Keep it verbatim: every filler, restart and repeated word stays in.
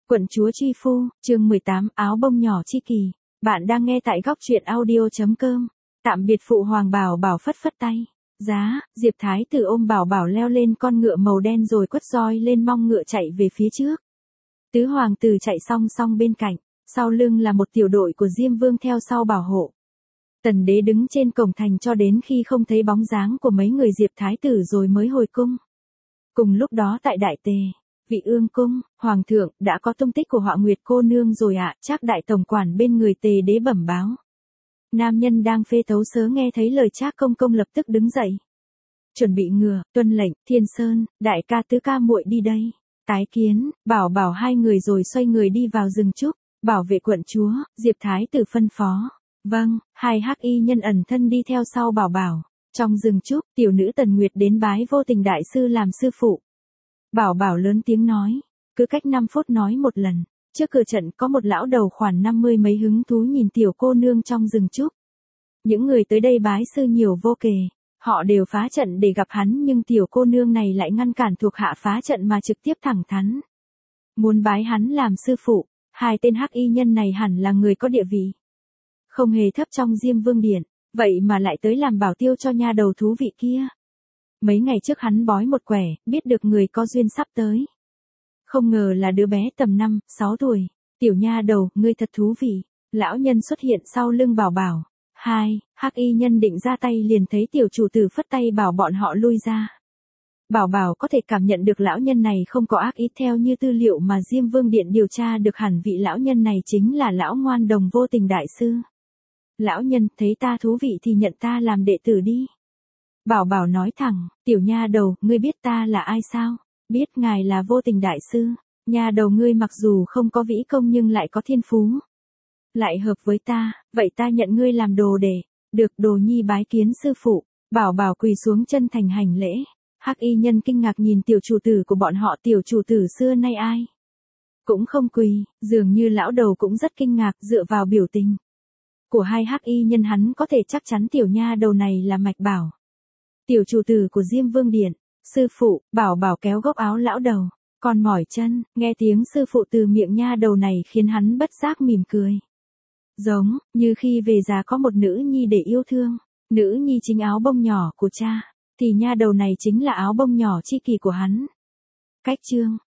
Quận chúa Tri Phu, chương mười tám, áo bông nhỏ chi kỳ. Bạn đang nghe tại góc truyện audio chấm com. Tạm biệt phụ hoàng Bảo Bảo phất phất tay. Giá, Diệp Thái tử ôm Bảo Bảo leo lên con ngựa màu đen rồi quất roi lên mong ngựa chạy về phía trước. Tứ hoàng tử chạy song song bên cạnh, sau lưng là một tiểu đội của Diêm Vương theo sau bảo hộ. Tần đế đứng trên cổng thành cho đến khi không thấy bóng dáng của mấy người Diệp Thái tử rồi mới hồi cung. Cùng lúc đó tại Đại Tề, Vị Ương cung, hoàng thượng, đã có tung tích của Họa Nguyệt cô nương rồi ạ, Trác đại tổng quản bên người Tề đế bẩm báo. Nam nhân đang phê tấu sớ nghe thấy lời Trác công công lập tức đứng dậy. Chuẩn bị ngựa, tuân lệnh, Thiên Sơn, đại ca tứ ca muội đi đây. Tái kiến, Bảo Bảo hai người rồi xoay người đi vào rừng trúc, bảo vệ quận chúa, Diệp Thái tử phân phó. Vâng, hai hắc y nhân ẩn thân đi theo sau Bảo Bảo. Trong rừng trúc, tiểu nữ Tần Nguyệt đến bái Vô Tình đại sư làm sư phụ. Bảo Bảo lớn tiếng nói, cứ cách năm phút nói một lần. Trước cửa trận có một lão đầu khoảng năm mươi mấy hứng thú nhìn tiểu cô nương trong rừng trúc. Những người tới đây bái sư nhiều vô kể, họ đều phá trận để gặp hắn nhưng tiểu cô nương này lại ngăn cản thuộc hạ phá trận mà trực tiếp thẳng thắn. Muốn bái hắn làm sư phụ, hai tên hắc y nhân này hẳn là người có địa vị. Không hề thấp trong Diêm Vương điện, vậy mà lại tới làm bảo tiêu cho nha đầu thú vị kia. Mấy ngày trước hắn bói một quẻ, biết được người có duyên sắp tới. Không ngờ là đứa bé tầm năm, sáu tuổi. Tiểu nha đầu, ngươi thật thú vị. Lão nhân xuất hiện sau lưng Bảo Bảo. Hai, hắc y nhân định ra tay liền thấy tiểu chủ tử phất tay bảo bọn họ lui ra. Bảo Bảo có thể cảm nhận được lão nhân này không có ác ý, theo như tư liệu mà Diêm Vương điện điều tra được hẳn vị lão nhân này chính là lão ngoan đồng Vô Tình đại sư. Lão nhân, thấy ta thú vị thì nhận ta làm đệ tử đi. Bảo Bảo nói thẳng, tiểu nha đầu, ngươi biết ta là ai sao? Biết ngài là Vô Tình đại sư. Nha đầu ngươi mặc dù không có vĩ công nhưng lại có thiên phú. Lại hợp với ta, vậy ta nhận ngươi làm đồ đệ. Được, đồ nhi bái kiến sư phụ. Bảo Bảo quỳ xuống chân thành hành lễ. Hắc y nhân kinh ngạc nhìn tiểu chủ tử của bọn họ, tiểu chủ tử xưa nay ai? Cũng không quỳ, dường như lão đầu cũng rất kinh ngạc, dựa vào biểu tình của hai hắc y nhân hắn có thể chắc chắn tiểu nha đầu này là Mạch Bảo, tiểu chủ tử của Diêm Vương điện. Sư phụ, Bảo Bảo kéo góc áo lão đầu, còn mỏi chân, nghe tiếng sư phụ từ miệng nha đầu này khiến hắn bất giác mỉm cười. Giống như khi về già có một nữ nhi để yêu thương, nữ nhi chính áo bông nhỏ của cha, thì nha đầu này chính là áo bông nhỏ chi kỳ của hắn. Cách chương